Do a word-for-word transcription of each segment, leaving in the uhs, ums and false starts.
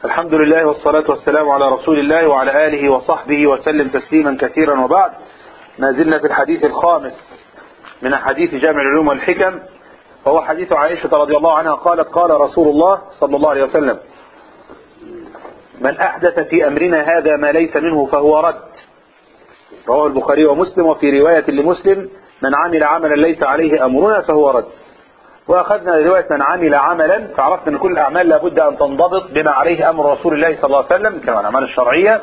الحمد لله والصلاة والسلام على رسول الله وعلى آله وصحبه وسلم تسليما كثيرا، وبعد. ما زلنا في الحديث الخامس من حديث جامع العلوم والحكم، وهو حديث عائشة رضي الله عنها قالت: قال رسول الله صلى الله عليه وسلم: من أحدث في أمرنا هذا ما ليس منه فهو رد. رواه البخاري ومسلم. وفي رواية لمسلم: من عمل عملا ليس عليه أمرنا فهو رد. وأخذنا رواية من عمل عملا، فعرفنا أن كل الأعمال لابد أن تنضبط بما عليه أمر رسول الله صلى الله عليه وسلم كما الأعمال الشرعية.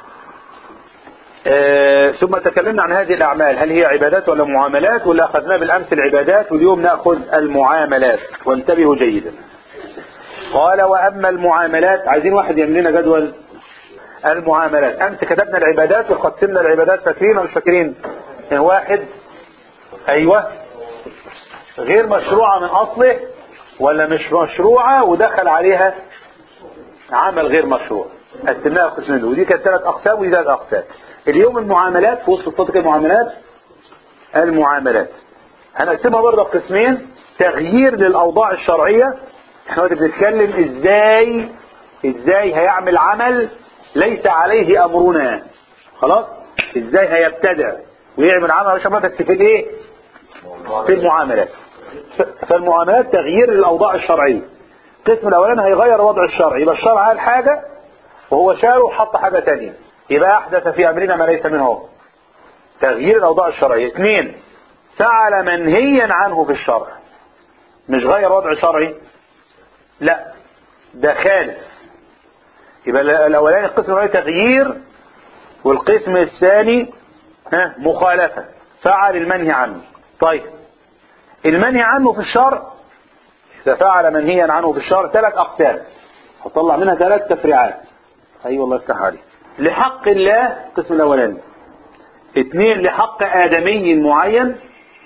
آه ثم تكلمنا عن هذه الأعمال، هل هي عبادات ولا معاملات، ولا أخذنا بالأمس العبادات واليوم نأخذ المعاملات. وانتبهوا جيدا. قال: وأما المعاملات، عايزين واحد يملنا جدول المعاملات. أمس كتبنا العبادات وقسمنا العبادات، فاكرين ولا مش فاكرين؟ واحد، أيوة، غير مشروعة من أصله، ولا مش مشروعة ودخل عليها عمل غير مشروع. قسمناها قسمين، ودي كانت ثلاث أقسام ودي ثلاث أقسام. اليوم المعاملات، في وسط السطر المعاملات المعاملات هنقسمها برضه قسمين: تغيير للأوضاع الشرعية. احنا دلوقتي بنتكلم ازاي ازاي هيعمل عمل ليس عليه أمرنا. خلاص، ازاي هيبتدع ويعمل عمل عشان ما بس في الايه؟ في المعاملات. فالمعاملات تغيير للأوضاع الشرعية. القسم الأولاني هيغير الوضع الشرعي، يبقى الشرع قال حاجة وهو شاره وحط حاجة تانية، يبقى أحدث في أمرنا ما ليس منه. تغيير الأوضاع الشرعية. اثنين، فعل منهيا عنه في الشرع. مش غير وضع شرعي، لا، ده خالف. يبقى الأولاني القسم الأولاني تغيير، والقسم الثاني ها مخالفة، فعل المنهي عنه. طيب، المنهي عنه في الشرع، إذا فعل منهيا عنه في الشرع ثلاث أقسام، هطلع منها ثلاث تفريعات. أي والله يفتح عليك. لحق الله القسم الأولاني. اثنين، لحق آدمي معين،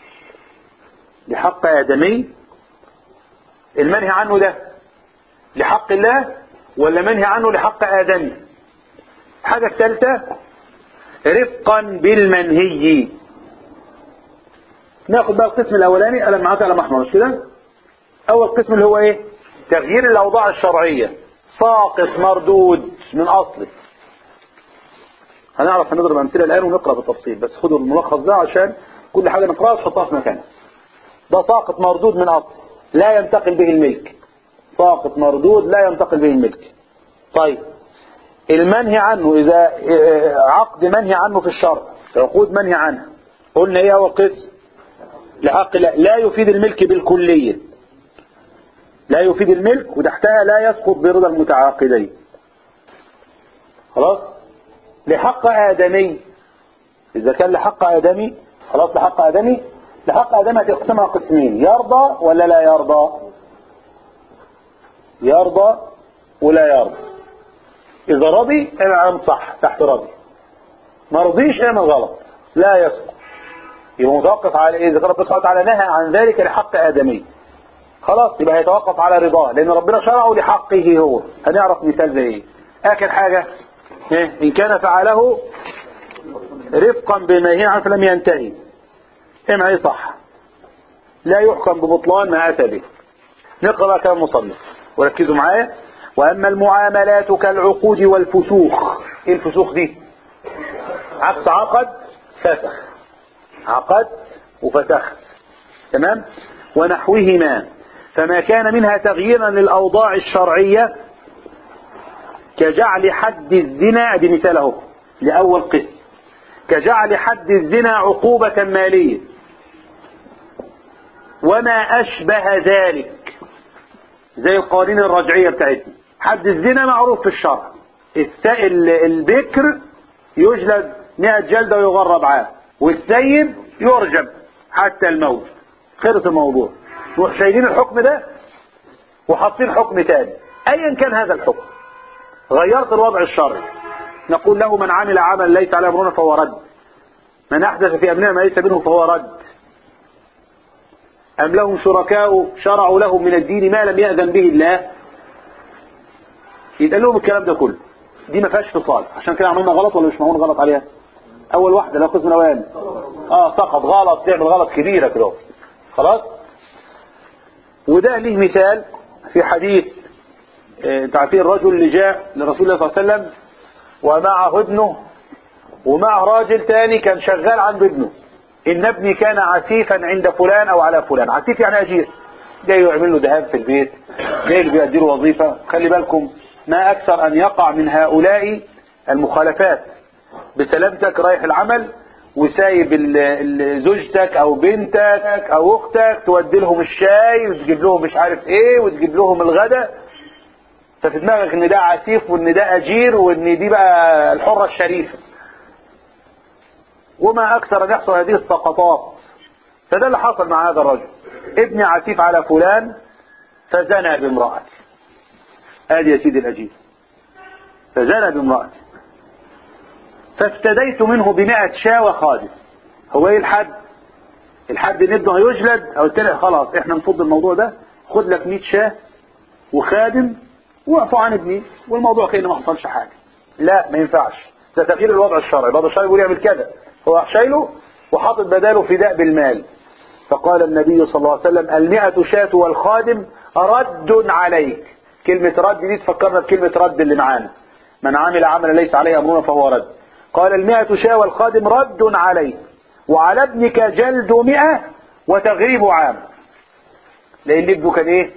لحق آدمي. المنهي عنه ده لحق الله ولا منهي عنه لحق آدمي؟ الحاجة الثالثة رفقا بالمنهي. ناخد بقى القسم الأولاني، قلم معاك قلم أحمر مش كده؟ أول قسم اللي هو إيه؟ تغيير الأوضاع الشرعية، ساقط مردود من أصله. هنعرف هنضرب أمثلة الآن ونقرأ بالتفصيل، بس خدوا الملخص ده عشان كل حاجة نقرأها تحطها في مكانها. ده ساقط مردود من أصله، لا ينتقل به الملك. ساقط مردود لا ينتقل به الملك. طيب، المنهي عنه، إذا عقد منهي عنه في الشرع، عقود منهي عنها، قلنا إيه أول قسم؟ لحق لا, لا يفيد الملك بالكلية، لا يفيد الملك، وتحتها لا يسقط برضا المتعاقدين. خلاص. لحق آدمي، إذا كان لحق آدمي، خلاص، لحق آدمي لحق آدمي هتقسمها قسمين: يرضى ولا لا يرضى؟ يرضى ولا يرضى. إذا رضي اعمل صح تحت رضي، ما رضيش اعمل غلط، لا يسقط. يبقى متوقف على إيه؟ إذا ربنا سبحانه وتعالى نهى عن ذلك لحق آدمي، خلاص يبقى هيتوقف على رضاه، لأن ربنا شرعه لحقه هو. هنعرف مثال زي إيه. آخر حاجة، إن كان فعله رفقا بما عنه فلم ينتهي، إما إيه صح، لا يحكم ببطلان ما أتى به. نقرأ بقى كلام المصنف وركزوا معايا. وأما المعاملات كالعقود والفسوخ. إيه الفسوخ دي؟ عكس عقد فسخ، عقد وفسخت، تمام؟ ونحوهما، فما كان منها تغييرا للأوضاع الشرعية كجعل حد الزنا، دي مثاله لأول قسم، كجعل حد الزنا عقوبة مالية وما أشبه ذلك، زي القوانين الرجعية بتاعتنا. حد الزنا معروف في الشرع، السائل البكر يجلد مئة جلدة ويغرب عام، والسيد يرجم حتى الموت. خلص الموضوع. نروح شايلين الحكم ده وحاطين حكم تاني، ايا كان هذا الحكم. غيرت الوضع الشرعي، نقول له: من عمل عمل ليس عليه امرنا فهو رد. من احدث في امرنا ما ليس منه فهو رد. ام لهم شركاء شرعوا لهم من الدين ما لم يأذن به الله. يتقال لهم الكلام ده كله، دي ما فيهاش فصال. عشان كده عملنا غلط ولا مش معمول غلط عليها؟ اول واحده لو قسم الاولاني اه سقط غلط، تعمل غلط كبيره كده. خلاص. وده ليه مثال في حديث انت عارفين الرجل اللي جاء لرسول الله صلى الله عليه وسلم ومعه ابنه ومعه راجل تاني كان شغال عند ابنه، ان ابني كان عسيفا عند فلان او على فلان. عسيف يعني اجير، جاي يعمل له ذهاب في البيت، جاي اللي بيأدي له وظيفة. خلي بالكم ما اكثر ان يقع من هؤلاء المخالفات. بسلامتك رايح العمل وسايب زوجتك او بنتك او اختك تودي لهم الشاي وتجيب لهم مش عارف ايه وتجيب لهم الغداء، ففي دماغك ان ده عسيف وان ده اجير وان دي بقى الحرة الشريفة. وما اكثر ان يحصل هذه السقطات. فده اللي حصل مع هذا الرجل، ابني عسيف على فلان فزنى بامرأته. ادي يا سيدي الاجير، فزنى بامرأته فافتديت منه بمئة شاة وخادم. هو ايه الحد؟ الحد ان ابنه هيجلد. قلت له خلاص احنا نفض الموضوع ده، خد لك مئة شاة وخادم واعفو عن ابني والموضوع كأنه ما حصلش حاجة. لا ما ينفعش، ده تغيير الوضع الشرعي. الوضع الشرعي بيقول يعمل كده، هو شايله وحاطط بداله فداء بالمال. فقال النبي صلى الله عليه وسلم المئة شاة والخادم رد عليك. كلمة رد دي تفكرنا بكلمة رد اللي معانا، من عمل عملا ليس عليه أمرنا فهو رد. قال المئة شاة والخادم رد عليك، وعلى ابنك جلد مئة وتغريب عام. لأن ابنه كان ايه؟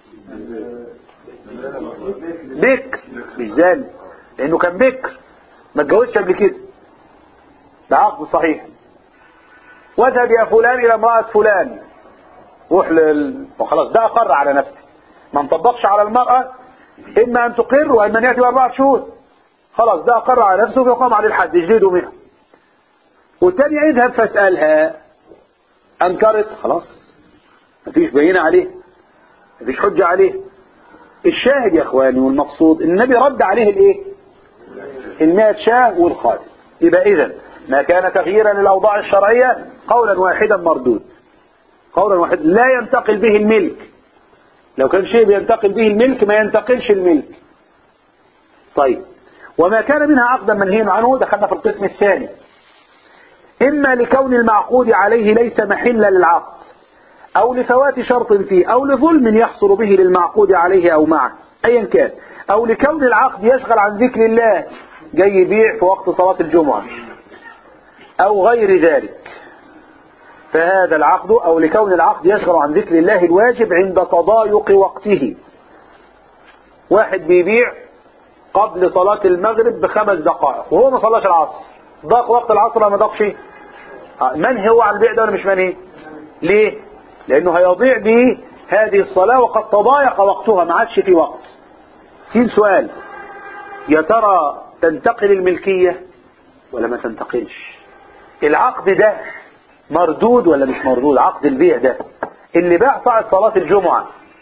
بكر، مش زاني، لأنه كان بكر ما اتجوزش قبل كده، ده عقد صحيح. واذهب يا فلان إلى امرأة فلان، روح لل... وخلاص ده أقر على نفسه. ما نطبقش على المرأة إما أن تقر وإما أن يأتي بأربعة شهور. خلاص ده أقر على نفسه ويقام عليه الحد يجلده منها. والتاني اذهب فاسألها، أنكرت خلاص مفيش بينة عليه، مفيش حجة عليه. الشاهد يا اخواني والمقصود النبي رد عليه الايه؟ المئة شاه والخادم. يبقى اذا ما كان تغييرا للاوضاع الشرعية قولا واحدا مردود، قولا واحدا لا ينتقل به الملك. لو كان شيء بينتقل به الملك ما ينتقلش الملك. طيب وما كان منها عقدا منهي عنه دخلنا في القسم الثاني، اما لكون المعقود عليه ليس محلا للعقد او لفوات شرط فيه او لظلم يحصل به للمعقود عليه او معه ايا كان، او لكون العقد يشغل عن ذكر الله، جاي يبيع في وقت صلاة الجمعة او غير ذلك، فهذا العقد او لكون العقد يشغل عن ذكر الله الواجب عند تضايق وقته. واحد بيبيع قبل صلاة المغرب بخمس دقائق وهو ما صلاش العصر، ضاق وقت العصر ولا ما ضاقش؟ منهي هو عن البيع ده ولا مش منهي؟ ليه؟ لانه هيضيع به هذه الصلاة وقد تضايق وقتها، ما عادش في وقت. سين سؤال، يا ترى تنتقل الملكية ولا ما تنتقلش؟ العقد ده مردود ولا مش مردود؟ عقد البيع ده اللي باع صعد صلاة الجمعة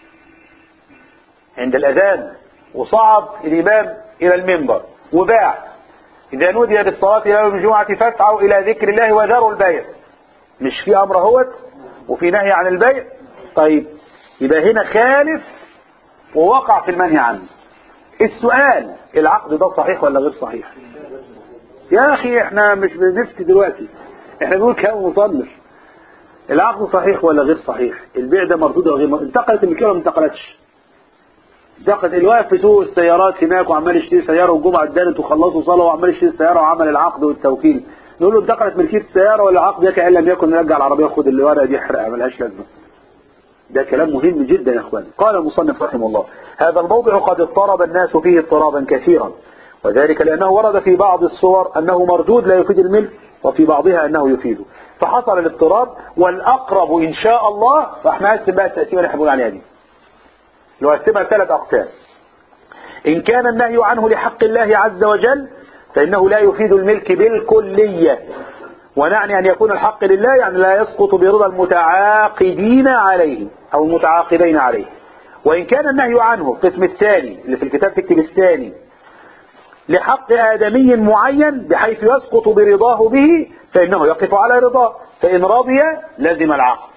عند الأذان وصعد الإمام إلى المنبر وباع، إذا نودي بالصلاة إلى يوم الجمعة فاسعوا إلى ذكر الله وذروا البيع، مش في أمر هوت وفي نهي عن البيع؟ طيب يبقى هنا خالف ووقع في المنهي عنه. السؤال العقد ده صحيح ولا غير صحيح؟ يا أخي احنا مش بنفتي دلوقتي، احنا بنقول كلام مصنف. العقد صحيح ولا غير صحيح؟ البيع ده مردود ولا غير مردود؟ انتقلت الملكية ولا ما انتقلتش؟ انتقلت. الواقف في سوق السيارات هناك وعمال يشتري سيارة والجمعة اتدانت وخلصوا صلاة وعمال يشتري السيارة وعمل العقد والتوكيل، نقول له انتقلت ملكية السيارة ولا العقد ده كأن لم يكن نرجع العربية وخد الورقة دي احرقها ملهاش لازمة؟ ده كلام مهم جدا يا اخوان. قال المصنف رحمه الله هذا الموضع قد اضطرب الناس فيه اضطرابا كثيرا، وذلك لأنه ورد في بعض الصور أنه مردود لا يفيد الملك وفي بعضها أنه يفيده، فحصل الاضطراب. والأقرب إن شاء الله، فاحنا هنقسم بقى التقسيمة اللي احنا بنقول عليها دي، لو قسمها ثلاث أقسام. إن كان النهي عنه لحق الله عز وجل فإنه لا يفيد الملك بالكلية، ونعني أن يكون الحق لله يعني لا يسقط برضا المتعاقدين عليه أو المتعاقدين عليه. وإن كان النهي عنه القسم الثاني اللي في الكتاب تكتب الثاني لحق آدمي معين بحيث يسقط برضاه به فإنه يقف على رضاه، فإن رضي لزم العقد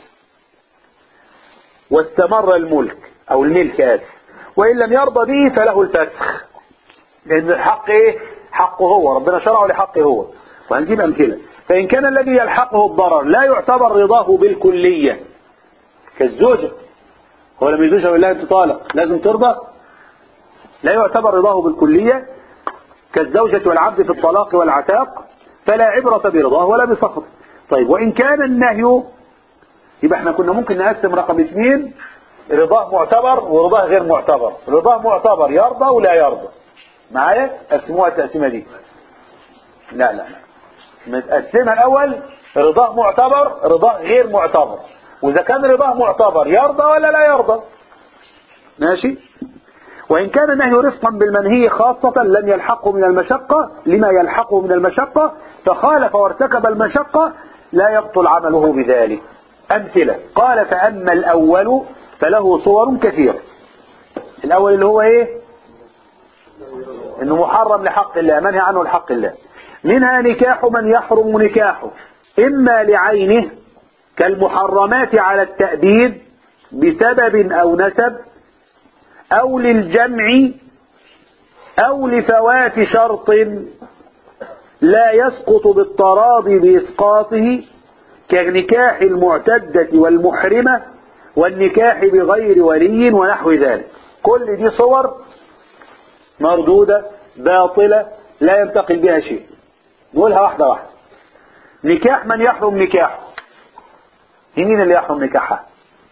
واستمر الملك أو الملك آسف، وإن لم يرضى به فله الفسخ، لأن الحق إيه؟ حقه هو، ربنا شرعه لحقه هو. وهنجيب أمثلة. فإن كان الذي يلحقه الضرر لا يعتبر رضاه بالكلية كالزوجة، هو لما يزوجها بالله أنت طالق لازم ترضى؟ لا يعتبر رضاه بالكلية كالزوجة والعبد في الطلاق والعتاق، فلا عبرة برضاه ولا بسخطه. طيب وإن كان النهي، يبقى احنا كنا ممكن نقسم رقم اثنين رضاه معتبر ورضاه غير معتبر. رضاه معتبر يرضى ولا يرضى، معايا؟ قسموها التقسيمة دي. لا لا لا متقسمها الأول رضاه معتبر رضاه غير معتبر، وإذا كان رضاه معتبر يرضى ولا لا يرضى. ماشي. وإن كان النهي رفقا بالمنهي خاصة لم يلحقه من المشقة لما يلحقه من المشقة، فخالف وارتكب المشقة لا يبطل عمله بذلك. أمثلة: قال فأما الأول فله صور كثيرة. الأول اللي هو إيه؟ إنه محرم لحق الله، منهي عنه لحق الله. منها نكاح من يحرم نكاحه إما لعينه كالمحرمات على التأبيد بسبب أو نسب، أو للجمع، أو لفوات شرط لا يسقط بالتراضي بإسقاطه كنكاح المعتدة والمحرمة والنكاح بغير ولي ونحو ذلك. كل دي صور مردودة باطلة لا ينتقل بها شيء. نقولها واحدة واحدة. نكاح من يحرم نكاحه، مين اللي يحرم نكاحها؟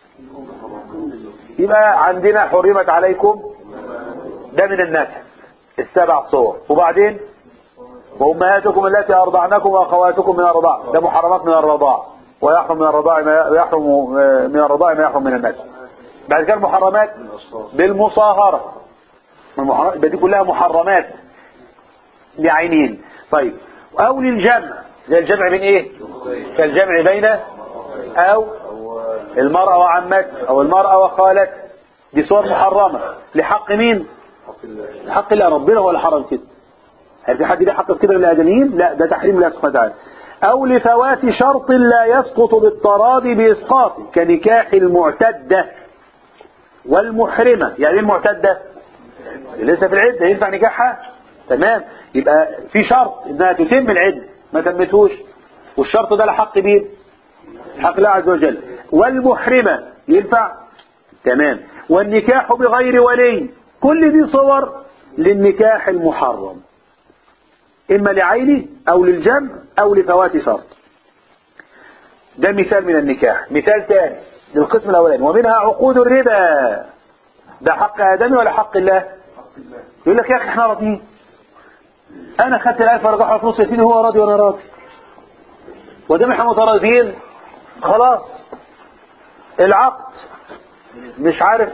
يبقى عندنا حرمت عليكم، ده من النسب السبع صور. وبعدين وأمهاتكم التي أرضعنكم وأخواتكم من الرضاع، ده محرمات من الرضاع، ويحرم من الرضاع ما يحرم من الرضاع ما يحرم من النسب. بعد كده محرمات بالمصاهرة، يبقى دي كلها محرمات لعينين. طيب أو للجمع، زي الجمع بين إيه؟ كالجمع بين أو المرأة وعمتها أو المرأة وخالتها، دي صور محرمة لحق مين؟ لحق الله. ربنا هو اللي حرم كده. هل في حد ليه حق كده للآدميين؟ لا، ده تحريم الله سبحانه وتعالى. أو لفوات شرط لا يسقط بالتراضي بإسقاطه كنكاح المعتدة والمحرمة. يعني المعتدة لسه في العدة ينفع نكاحها؟ تمام. يبقى في شرط انها تتم العدة، ما تمتهوش، والشرط ده لحق مين؟ حق الله عز وجل. والمحرمة ينفع؟ تمام. والنكاح بغير ولي، كل دي صور للنكاح المحرم، إما لعينه أو للجمع أو لفوات شرط. ده مثال من النكاح. مثال ثاني للقسم الأولاني: ومنها عقود الربا. ده حق آدمي ولا حق الله؟ يقول لك يا أخي احنا راضيين، أنا خدت الألف ورجعها فلوس يا سيدي، هو راضي وأنا راضي، ودام احنا متراضيين خلاص. العقد مش عارف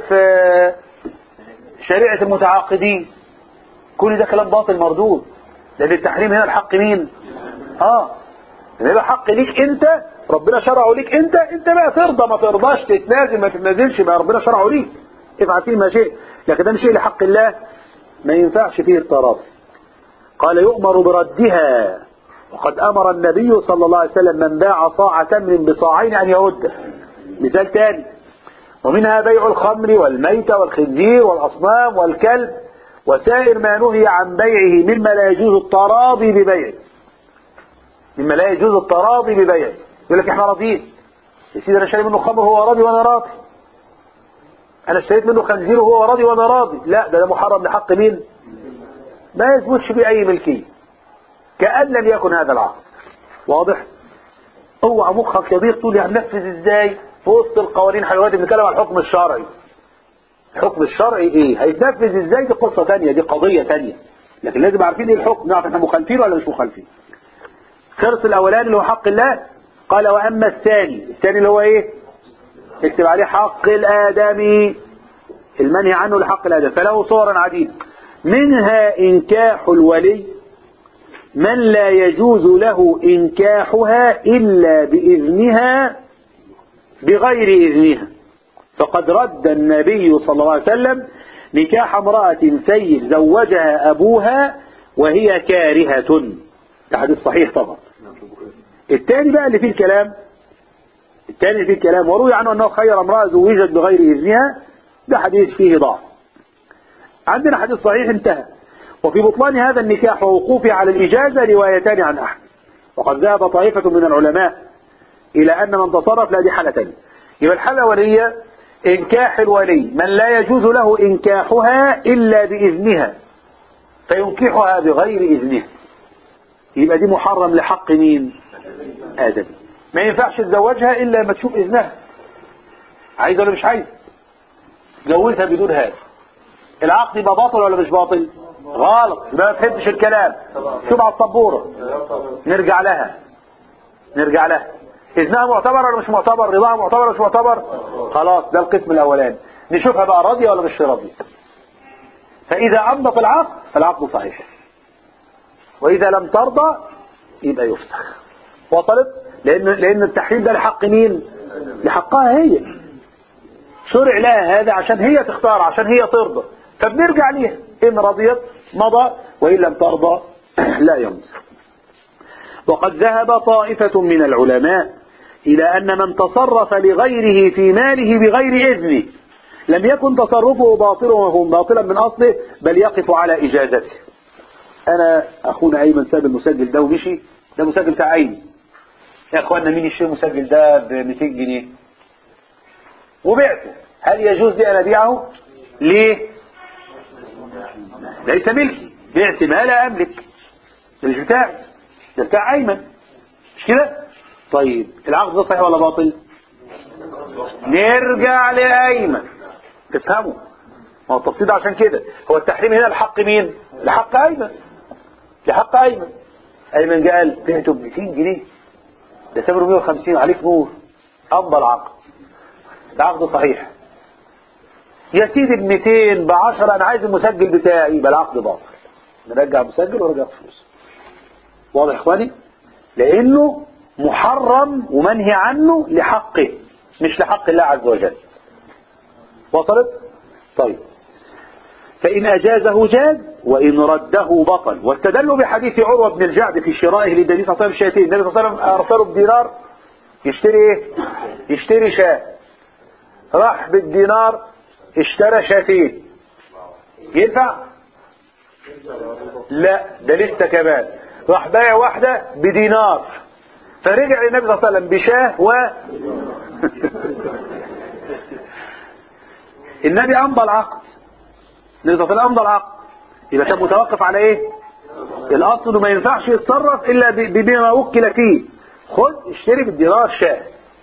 شريعة المتعاقدين، كل ده كلام باطل مردود، لأن التحريم هنا الحق مين؟ اه هنا حق ليك انت، ربنا شرعه ليك انت، انت بقى ترضى ما ترضاش، تتنازل ما تتنازلش، بقى ربنا شرعه ليك، افعل فيه ما شئت. لكن ده شيء لحق الله ما ينفعش فيه التراضي. قال يؤمر بردها، وقد أمر النبي صلى الله عليه وسلم من باع صاع تمر بصاعين أن يرده. مثال ثاني: ومنها بيع الخمر والميتة والخنزير والأصنام والكلب وسائر ما نهي عن بيعه مما لا يجوز التراضي ببيعه، مما لا يجوز التراضي ببيعه. يقول لك احنا راضيين يا سيدي، انا شاري منه خمر وهو راضي وانا راضي، انا اشتريت منه خنزير وهو راضي وانا راضي، لا ده ده محرم لحق مين؟ ما يثبتش فيه اي ملكيه، كأن لم يكن هذا العقد. واضح؟ اوعى مخك يضيق تقول هننفذ ازاي في وسط القوانين. احنا دلوقتي بنتكلم عن الحكم الشرعي. الحكم الشرعي ايه؟ هيتنفذ ازاي؟ دي قصه ثانيه، دي قضيه ثانيه، لكن لازم عارفين ايه الحكم، نعرف احنا مخالفين ولا مش مخالفين. خلص الاولاني اللي هو حق الله. قال واما الثاني، الثاني اللي هو ايه؟ اكتب عليه حق الادمي، المنهي عنه لحق الادمي، فله صور عديده. منها انكاح الولي من لا يجوز له انكاحها الا باذنها بغير اذنها، فقد رد النبي صلى الله عليه وسلم نكاح امرأة سيد زوجها ابوها وهي كارهة. ده حديث صحيح طبعا. الثاني بقى اللي فيه الكلام، الثاني اللي فيه الكلام وروي عنه انه خير امرأة زوجت بغير اذنها، ده حديث فيه ضعف. عندنا حديث صحيح انتهى. وفي بطلان هذا النكاح ووقوفه على الإجازة روايتان عن أحمد، وقد ذهب طائفة من العلماء إلى أن من تصرف لا دي حالة تانية. يبقى الحالة الأولية إنكاح الولي من لا يجوز له إنكاحها إلا بإذنها فينكحها بغير إذنها، يبقى دي محرم لحق مين؟ آدم. ما ينفعش تزوجها إلا ما تشوف إذنها، عايز ولا مش عايز، جوزها بدون هذا. العقد يبقى باطل ولا مش باطل؟ غلط، يبقى ما فهمتش الكلام. شوف على السبورة، نرجع لها نرجع لها إذنها معتبر ولا مش معتبر؟ رضاها معتبر ولا مش معتبر؟ خلاص، ده القسم الأولاني. نشوفها بقى راضية ولا مش راضية. فإذا أمضت العقد فالعقد صحيح، وإذا لم ترضى يبقى يفسخ. وصلت؟ لأن لأن التحريم ده لحق مين؟ لحقها هي، شرع لها هذا عشان هي تختار، عشان هي ترضى، فبنرجع ليها. إن رضيت مضى، وإن لم ترضى لا يمضي. وقد ذهب طائفة من العلماء إلى أن من تصرف لغيره في ماله بغير إذنه لم يكن تصرفه باطلا وهو باطلا من أصله، بل يقف على إجازته. أنا أخونا أيمن ساب المسجل ده ومشي، ده مسجل بتاع عيني يا أخوانا، مين يشتري المسجل ده ب مئتين جنيه وبعته، هل يجوز لي أن أبيعه؟ ليه؟ ليس ملكي، بعت ما لا أملك، ده مش بتاعي، ده بتاع أيمن، مش كده؟ طيب العقد ده صحيح ولا باطل؟ نرجع لأيمن تفهموا، ما هو التفصيل عشان كده. هو التحريم هنا لحق مين؟ لحق أيمن، لحق أيمن. أيمن قال بعته ب مئتين جنيه، ده ثمنه مئة وخمسين، عليك نور، أمضى العقد، العقد صحيح. يا سيدي ب مئتين، ب عشرة، أنا عايز المسجل بتاعي، يبقى العقد باطل، نرجع المسجل ورجع فلوس. واضح يا إخواني؟ لأنه محرم ومنهي عنه لحقه، مش لحق الله عز وجل. وصلت؟ طيب، فإن أجازه جاز وإن رده بطل. واستدلوا بحديث عروة بن الجعد في شرائه للنبي صلى الله عليه وسلم شاتين. النبي صلى الله عليه وسلم أرسله بدينار يشتري إيه؟ يشتري شاة، راح بالدينار اشترى شاتين، ينفع؟ لا، ده لسه كمان راح بايع واحدة بدينار، فرجع للنبي صلى الله عليه وسلم بشاه و النبي أمضى العقد، النبي صلى الله عليه وسلم أمضى العقد، يبقى كان متوقف على ايه؟ الاصل انه ما ينفعش يتصرف الا بما وكل فيه. خد اشتري بالدينار شاه،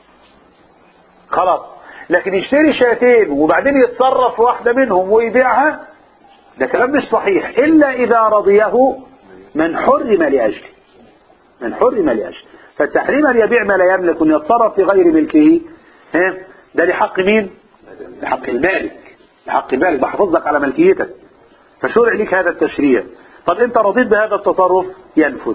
خلاص. لكن يشتري شاتين وبعدين يتصرف واحدة منهم ويبيعها، ده كلام مش صحيح، الا اذا رضيه من حرم لأجله، من حرم لأجله. فالتحريم ان يبيع ما لا يملك وان يتصرف في غير ملكه، ها، ده لحق مين؟ لحق المالك، لحق المالك، بحافظ لك على ملكيتك، فشرع لك هذا التشريع. طب انت رضيت بهذا التصرف، ينفذ.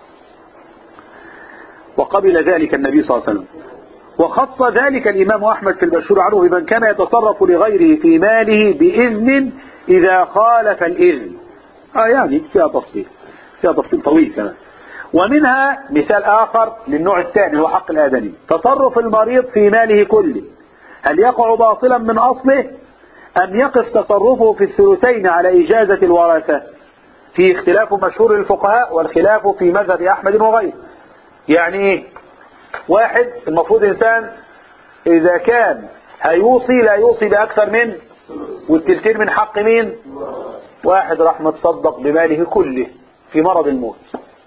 وقبل ذلك النبي صلى الله عليه وسلم. وخص ذلك الإمام أحمد في المشهور عنه بمن كان يتصرف لغيره في ماله بإذن إذا خالف الإذن. آه يعني فيها تفصيل، فيها تفصيل طويل كمان. ومنها مثال آخر للنوع الثاني هو حق الآدمي، تصرف المريض في ماله كله، هل يقع باطلا من أصله أم يقف تصرفه في الثلثين على إجازة الورثة؟ في اختلاف مشهور للفقهاء، والخلاف في مذهب أحمد وغيره. يعني ايه؟ واحد المفروض إنسان إذا كان هيوصي لا يوصي بأكثر من والتلتين من حق مين؟ واحد راح متصدق بماله كله في مرض الموت،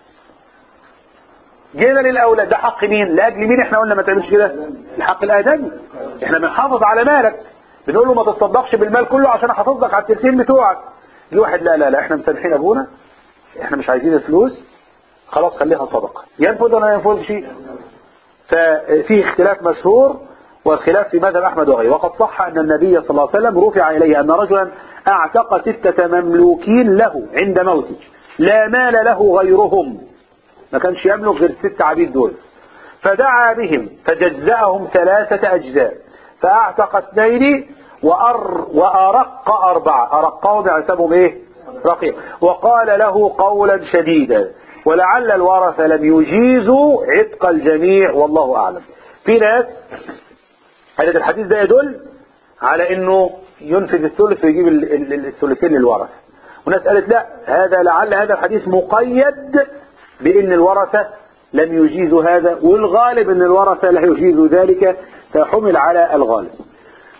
جينا للأولاد، ده حق مين؟ لأجل مين احنا قلنا ما تعملش كده؟ الحق الآدمي. احنا بنحافظ على مالك، بنقول له ما تصدقش بالمال كله عشان احافظ لك على التلتين بتوعك. يجي واحد لا لا لا احنا مسامحين ابونا، احنا مش عايزين الفلوس، خلاص خليها صدقه، ينفذ ولا ما ينفذش؟ ففيه اختلاف مشهور، والخلاف في مذهب احمد وغيره. وقد صح ان النبي صلى الله عليه وسلم رفع اليه ان رجلا اعتق ستة مملوكين له عند موته لا مال له غيرهم، ما كانش يملك غير الست عبيد دول، فدعا بهم فجزأهم ثلاثة اجزاء، فاعتق اثنين وأر وأرق أربعة، أرقهم يعتبهم إيه؟ رقيق. وقال له قولا شديدا، ولعل الورثة لم يجيزوا عتق الجميع والله أعلم. في ناس هذا الحديث ده يدل على أنه ينفذ الثلث ويجيب الثلثين للورثة، وناس قالت لا، هذا لعل هذا الحديث مقيد بأن الورثة لم يجيزوا هذا، والغالب أن الورثة لا يجيزوا ذلك، فحمل على الغالب.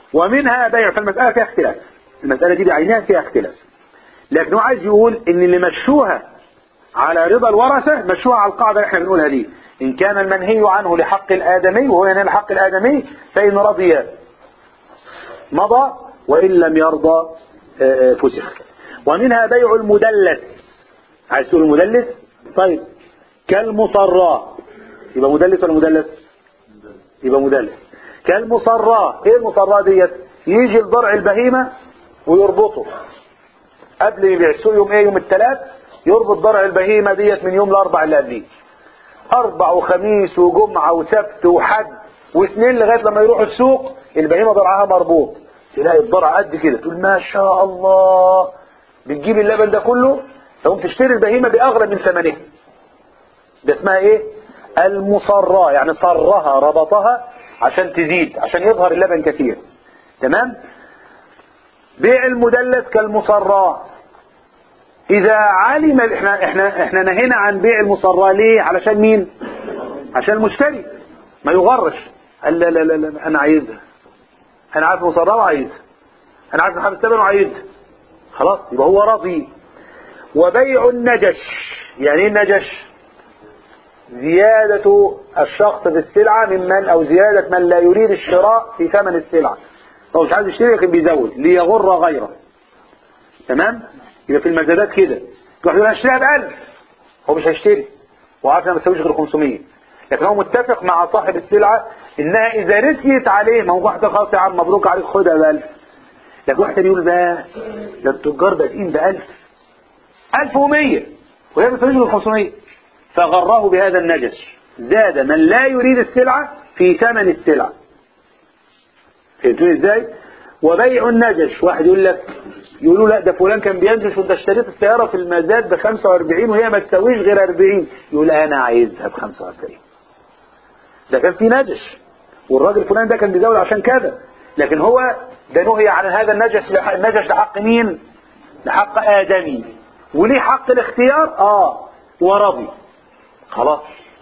ومنها بيع. فالمسألة فيها اختلاف، المسألة دي بعينها فيها اختلاف، لكن هو عايز يقول ان اللي مشوها على رضا الورثة مشوها على القاعدة اللي احنا بنقولها دي، ان كان المنهي عنه لحق الآدمي وهو ينال حق الآدمي فإن رضي مضى وإن لم يرضى فسخ. ومنها بيع المدلس. عايز تقول المدلس؟ طيب كالمصراة، يبقى مدلس ولا مدلس؟ يبقى مدلس. كالمصراة. ايه المصراة ديت؟ يجي لضرع البهيمة ويربطه قبل يبيع السوق يوم ايه؟ يوم الثلاث يربط ضرع البهيمة ديت من يوم الاربع اللي قبليه، اربع وخميس وجمعة وسبت وحد واثنين لغاية لما يروح السوق البهيمة ضرعها مربوط. تلاقي الضرع قد كده، تقول ما شاء الله، بتجيب اللبن ده كله تقوم تشتري البهيمة باغلى من ثمنها. ده اسمها ايه؟ المصراة، يعني صرها ربطها عشان تزيد، عشان يظهر اللبن كثير. تمام. بيع المدلس كالمصراة. اذا علم احنا احنا احنا نهينا عن بيع المصراة ليه؟ علشان مين؟ عشان المشتري ما يغرش، قال لا لا لا, لا انا عايزها، انا عارف المصراة وعايزها، انا عارف محل الثمن وعايزها، خلاص يبقى هو راضي. وبيع النجش. يعني ايه النجش؟ زيادة الشخص في السلعة ممن او زيادة من لا يريد الشراء في ثمن السلعة، هو مش عايز يشتري لكن بيزود ليغر غيره. تمام. يبقى في المزادات كده واحد يقول هشتريها بألف، هو مش هيشتري وعارف انها ما تساويش غير خمسمية، لكن هو متفق مع صاحب السلعة انها اذا رسيت عليه، ما هو واحد خلاص يا عم مبروك عليك خدها بألف، لكن واحد يقول بقى ده التجار بادئين بألف، ألف ومية وهي ما تساويش غير خمسمية، فغره بهذا النجش، زاد من لا يريد السلعة في ثمن السلعة. فهمتوني ازاي؟ وبيع النجش. واحد يقول لك يقولوا لا ده فلان كان بينجش وانت اشتريت السيارة في المزاد ب خمسة وأربعين وهي ما تساويش غير أربعين، يقول انا عايزها ب خمسة وأربعين. ده كان في نجش والراجل فلان ده كان بيزود عشان كذا، لكن هو ده نهي عن هذا النجش. النجش ده حق مين؟ ده حق آدمي وليه حق الاختيار اه ورضي خلاص.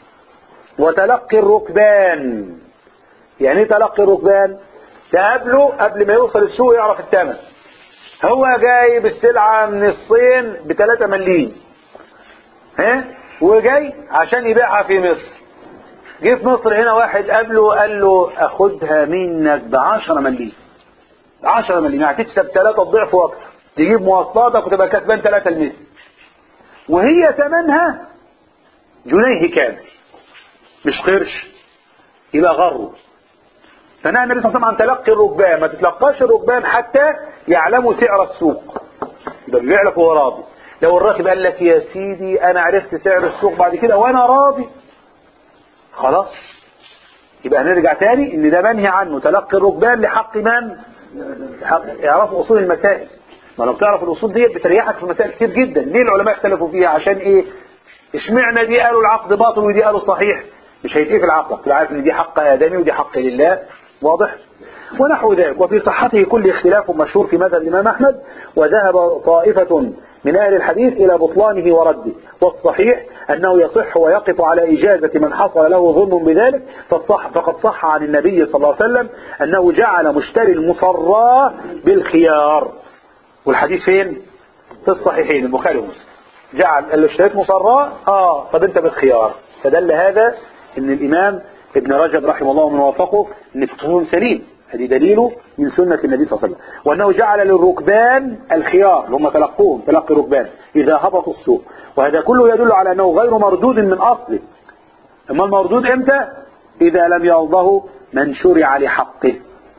وتلقي الركبان. يعني ايه تلقي الركبان؟ تقابله قبل ما يوصل السوق يعرف الثمن. هو جايب السلعة من الصين بثلاثة مليم ها وجاي عشان يبيعها في مصر. جه في مصر هنا واحد قابله قال له اخدها منك بعشرة مليم، عشرة مليم يعني تكسب ثلاثة ضعف واكثر، تجيب مواصلاتك وتبقى كسبان ثلاثة المثل، وهي ثمنها جنيه كامل مش قرش، يبقى غره. فنهى النبي صلى الله عليه وسلم عن تلقي الركبان، ما تتلقاش الركبان حتى يعلموا سعر السوق، يبقى بيبيع لك وهو راضي. لو الراكب قال لك يا سيدي انا عرفت سعر السوق بعد كده وانا راضي خلاص، يبقى هنرجع تاني ان ده منهي عنه تلقي الركبان لحق من؟ حق يعرفوا اصول المسائل. ما لو بتعرف الاصول دي بتريحك في مسائل كتير جدا. ليه العلماء اختلفوا فيها؟ عشان ايه؟ اشمعنى دي قالوا العقد باطل ودي قالوا صحيح؟ مش هيتقفل عقدك، تبقى عارف ان دي حق ادمي ودي حق لله. واضح؟ ونحو ذلك. وفي صحته كل اختلاف مشهور في مذهب الإمام أحمد، وذهب طائفة من أهل الحديث إلى بطلانه ورده، والصحيح أنه يصح ويقف على إجازة من حصل له ظلم بذلك. فصح فقد صح عن النبي صلى الله عليه وسلم أنه جعل مشتري المصراه بالخيار، والحديث فين؟ في الصحيحين البخاري ومسلم. جعل اللي اشتريت مصراه اه طب انت بالخيار. فدل هذا ان الإمام ابن رجب رحمه الله ومن وافقه ان فقههم سليم، هذه دليله من سنة النبي صلى الله عليه وسلم. وأنه جعل للركبان الخيار، هم تلقوهم تلقي ركبان إذا هبطوا السوق، وهذا كله يدل على أنه غير مردود من أصله. أما المردود إمتى؟ إذا لم يرضه من شرع لحقه.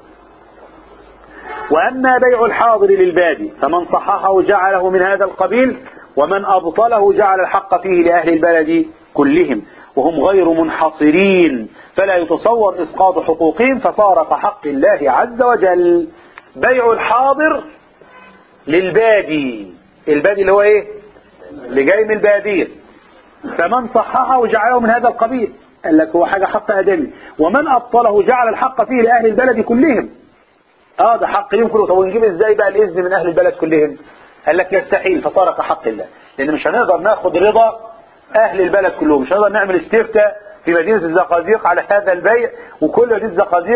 وأما بيع الحاضر للبادي فمن صححه جعله من هذا القبيل، ومن أبطله جعل الحق فيه لأهل البلد كلهم، وهم غير منحصرين، فلا يتصور إسقاط حقوقهم فصار كحق الله عز وجل. بيع الحاضر للبادي، البادي اللي هو ايه؟ اللي جاي من البادية، فمن صححه وجعله من هذا القبيل، قال لك هو حاجة حق آدمي. ومن أبطله جعل الحق فيه لأهل البلد كلهم. اه ده حق لهم كله. طب ونجيب ازاي بقى الإذن من أهل البلد كلهم؟ قال لك يستحيل، فصار كحق الله، لأن مش هنقدر ناخد رضا أهل البلد كلهم، مش هنقدر نعمل استفتاء في مدينة الزقازيق على هذا البيع وكل مدينة الزقازيق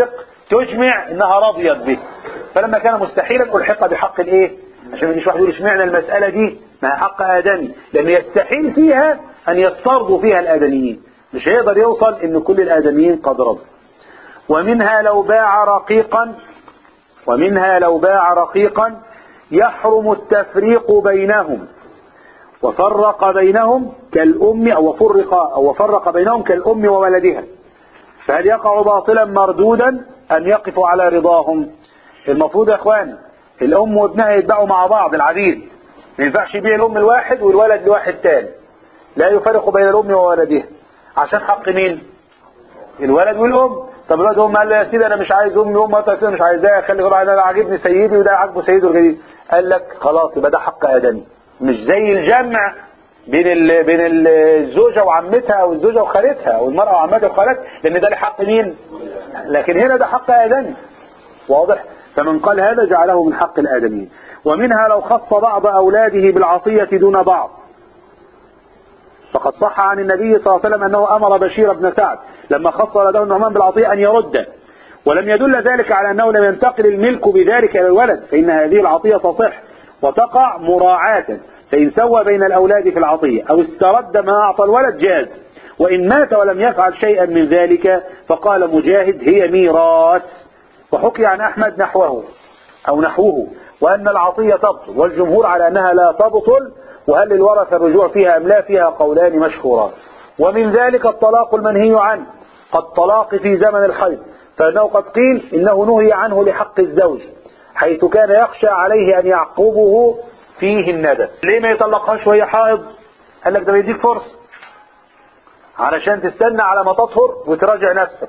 تجمع انها رضيت به، فلما كان مستحيلا الحق بحق الايه، عشان ما يجيش واحد يقول اشمعنى المسألة دي ما حق آدمي، لأن يستحيل فيها أن يفترضوا فيها الآدميين، مش هيقدر يوصل إن كل الآدميين قد رضوا. ومنها لو باع رقيقا ومنها لو باع رقيقا يحرم التفريق بينهم وفرق بينهم كالأم أو فرق أو فرق بينهم كالأم وولدها، فهل يقع باطلا مردودا أن يقفوا على رضاهم؟ المفروض يا إخوان الأم وابنها يتباعوا مع بعض العبيد، ما ينفعش يبيع الأم الواحد والولد لواحد تاني، لا يفرق بين الأم وولدها، عشان حق مين؟ الولد والأم. طب الولد هم قال له يا سيدي أنا مش عايز أمي وأمي أنت مش عايزاه، خلي غير أنا عاجبني سيدي وده عاجبه سيده الجديد، قال لك خلاص يبقى ده حق آدمي، مش زي الجمع بين ال... بين الزوجة وعمتها أو الزوجة وخالتها أو المرأة وعمتها وخالتها، لأن ده لحق مين؟ لكن هنا ده حق آدمي، واضح؟ فمن قال هذا جعله من حق الآدميين. ومنها لو خص بعض أولاده بالعطية دون بعض، فقد صح عن النبي صلى الله عليه وسلم أنه أمر بشير بن سعد لما خص ولده النعمان بالعطية أن يرد، ولم يدل ذلك على أنه لم ينتقل الملك بذلك إلى الولد، فإن هذه العطية تصح وتقع مراعاة، فإن سوى بين الأولاد في العطية أو استرد ما أعطى الولد جاز، وإن مات ولم يفعل شيئا من ذلك فقال مجاهد هي ميراث. وحكي عن أحمد نحوه أو نحوه وأن العطية تبطل، والجمهور على أنها لا تبطل، وهل للورثة الرجوع فيها أم لا فيها قولان مشهوران. ومن ذلك الطلاق المنهي عنه كالطلاق في زمن الحيض، فإنه قد قيل إنه نهي عنه لحق الزوج حيث كان يخشى عليه أن يعقبه فيه الندى. ليه ما يطلقهاش وهي حائض؟ قال لك ده بيديك فرصة علشان تستنى على ما تطهر وتراجع نفسك.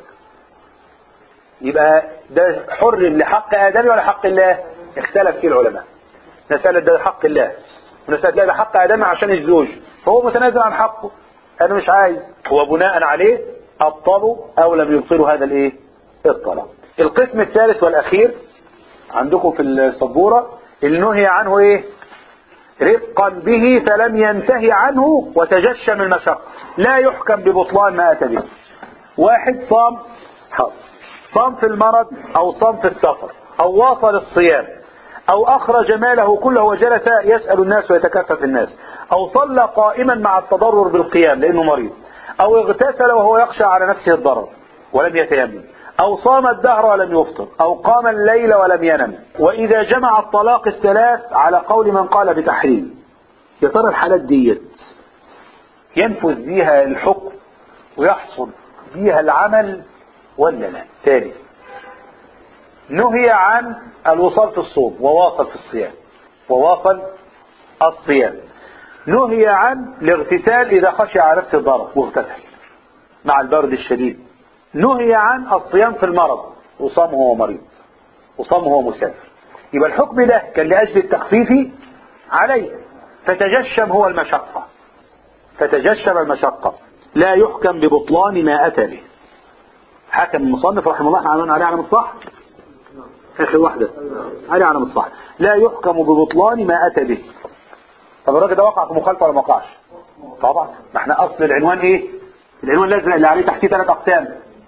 يبقى ده حرم لحق آدمي ولا حق الله؟ اختلف فيه العلماء، نسألة ده حق الله ونسألة لا ده حق آدمي عشان الزوج، فهو متنازل عن حقه، أنا مش عايز، هو بناء عليه أبطلوا أو لم يبطلوا هذا الايه الطلاق. القسم الثالث والأخير عندكم في السبورة اللي نهي عنه ايه؟ رفقا به فلم ينتهي عنه وتجشم المشقة، لا يحكم ببطلان ما أتى به. واحد صام حاضر صام في المرض أو صام في السفر أو واصل الصيام أو أخرج ماله كله وجلس يسأل الناس ويتكفف الناس، أو صلى قائما مع التضرر بالقيام لأنه مريض، أو اغتسل وهو يخشى على نفسه الضرر ولم يتيمم، أو صام الدهر ولم يفطر، أو قام الليل ولم ينم. وإذا جمع الطلاق الثلاث على قول من قال بتحريم، يا ترى الحالات ديت ينفذ بيها الحكم ويحصل بيها العمل ولا لا؟ ثالث نهي عن الوصال في الصوم وواصل في الصيام وواصل الصيام، نهي عن الاغتسال إذا خشي على نفسه الضرر واغتسل مع البرد الشديد، نهي عن الصيام في المرض وصام هو مريض وصام هو مسافر. يبقى الحكم ده كان لأجل التخفيف عليه، فتجشم هو المشقة فتجشم المشقة لا يحكم ببطلان ما أتى به. حكم المصنف رحمه الله عليه على علامة صح آخر واحدة عليه علامة صح، لا يحكم ببطلان ما أتى به. طب الراجل ده وقع في مخالفة ولا ما وقعش؟ طبعا، ما احنا أصل العنوان إيه؟ العنوان الأزرق اللي عليه تحتيه ثلاث أقسام،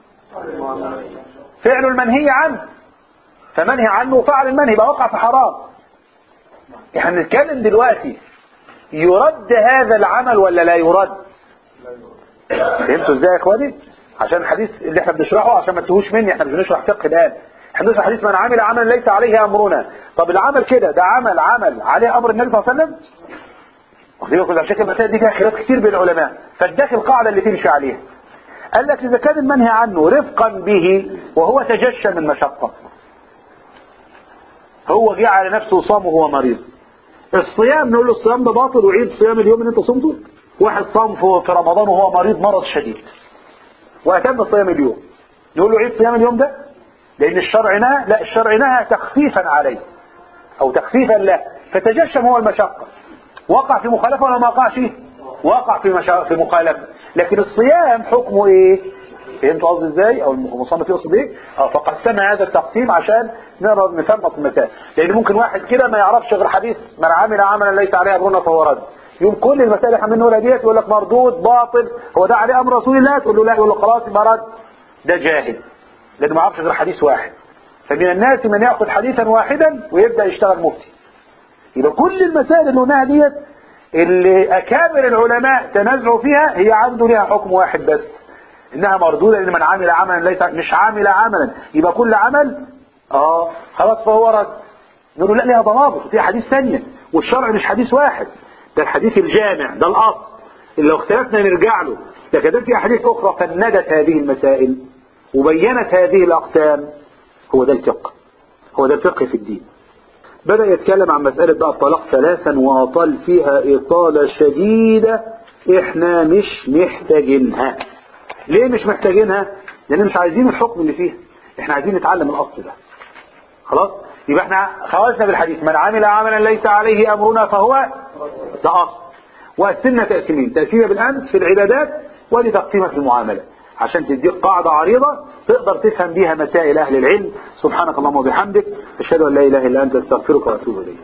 فعل المنهي عنه، فمنهي عنه وفعل المنهي بقى وقع في حرام. احنا بنتكلم دلوقتي يرد هذا العمل ولا لا يرد؟ فهمتوا ازاي يا اخواني؟ عشان الحديث اللي احنا بنشرحه عشان ما تتوهوش مني، احنا مش بنشرح فقه الان، احنا بنشرح حديث من عمل عملا ليس عليه امرنا. طب العمل كده ده عمل عمل عليه امر النبي صلى الله عليه وسلم؟ واخدين بالكم؟ عشان كده المسائل دي فيها خلاف كتير بين العلماء، فاداك القاعده اللي تمشي عليها. قال لك اذا كان المنهي عنه رفقا به وهو تجشم المشقه، هو جه على نفسه وصام وهو مريض، الصيام نقول له الصيام ده باطل وعيد صيام اليوم اللي انت صمته. واحد صام في رمضان وهو مريض مرض شديد واتم صيام اليوم، نقول له عيد صيام اليوم ده؟ لان الشرع نهى، لا الشرع نهى تخفيفا عليه او تخفيفا له، فتجشم هو المشقه، وقع في مخالفه ولا ما وقعش؟ وقع في مشا... في مخالفه. لكن الصيام حكمه ايه؟ فهمتوا قصدي ازاي؟ او المصنف يقصد ايه؟ اه فقسم هذا التقسيم عشان نقدر نفرط المسائل، لان ممكن واحد كده ما يعرفش غير حديث من عمل عملا ليس عليه امرنا فهو رد، يوم كل المسائل اللي احنا بنقولها ديت يقول لك مردود باطل، هو ده عليه امر رسول الله؟ تقول له لا، يقول له خلاص يبقى رد. ده جاهل لانه ما يعرفش غير حديث واحد، فمن الناس من يأخذ حديثا واحدا ويبدأ يشتغل مفتي. يبقى كل المسائل اللي قلناها ديت اللي أكابر العلماء تنازعوا فيها هي عنده لها حكم واحد بس، إنها مردودة لمن عمل عملا ليس مش عامل عملا، يبقى كل عمل اه خلاص فهو رد. نقول لا، ليها ضوابط وفيها حديث ثانية، والشرع مش حديث واحد، ده الحديث الجامع ده الأصل اللي لو اختلفنا نرجع له. لكن ده في أحاديث أخرى فندت هذه المسائل وبينت هذه الأقسام. هو ده الفقه، هو ده الفقه في الدين. بدأ يتكلم عن مسألة بقى الطلاق ثلاثا وأطال فيها إطالة شديدة احنا مش محتاجينها. ليه مش محتاجينها؟ لأن مش عايزين الحكم اللي فيها، احنا عايزين نتعلم الأصل ده. خلاص يبقى احنا خلصنا بالحديث من عمل عملا ليس عليه أمرنا فهو ده أصل. وقسمنا تقسيمين، تقسيمة بالأمس في العبادات ودي تقسيمة في المعاملات، عشان تديك قاعدة عريضة تقدر تفهم بيها مسائل أهل العلم. سبحانك اللهم وبحمدك أشهد أن لا إله إلا أنت أستغفرك وأتوب إليك.